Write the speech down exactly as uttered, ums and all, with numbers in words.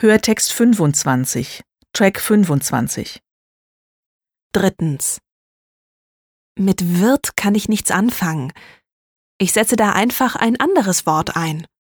Hörtext fünfundzwanzig, Track fünfundzwanzig. Drittens. Mit wird kann ich nichts anfangen. Ich setze da einfach ein anderes Wort ein.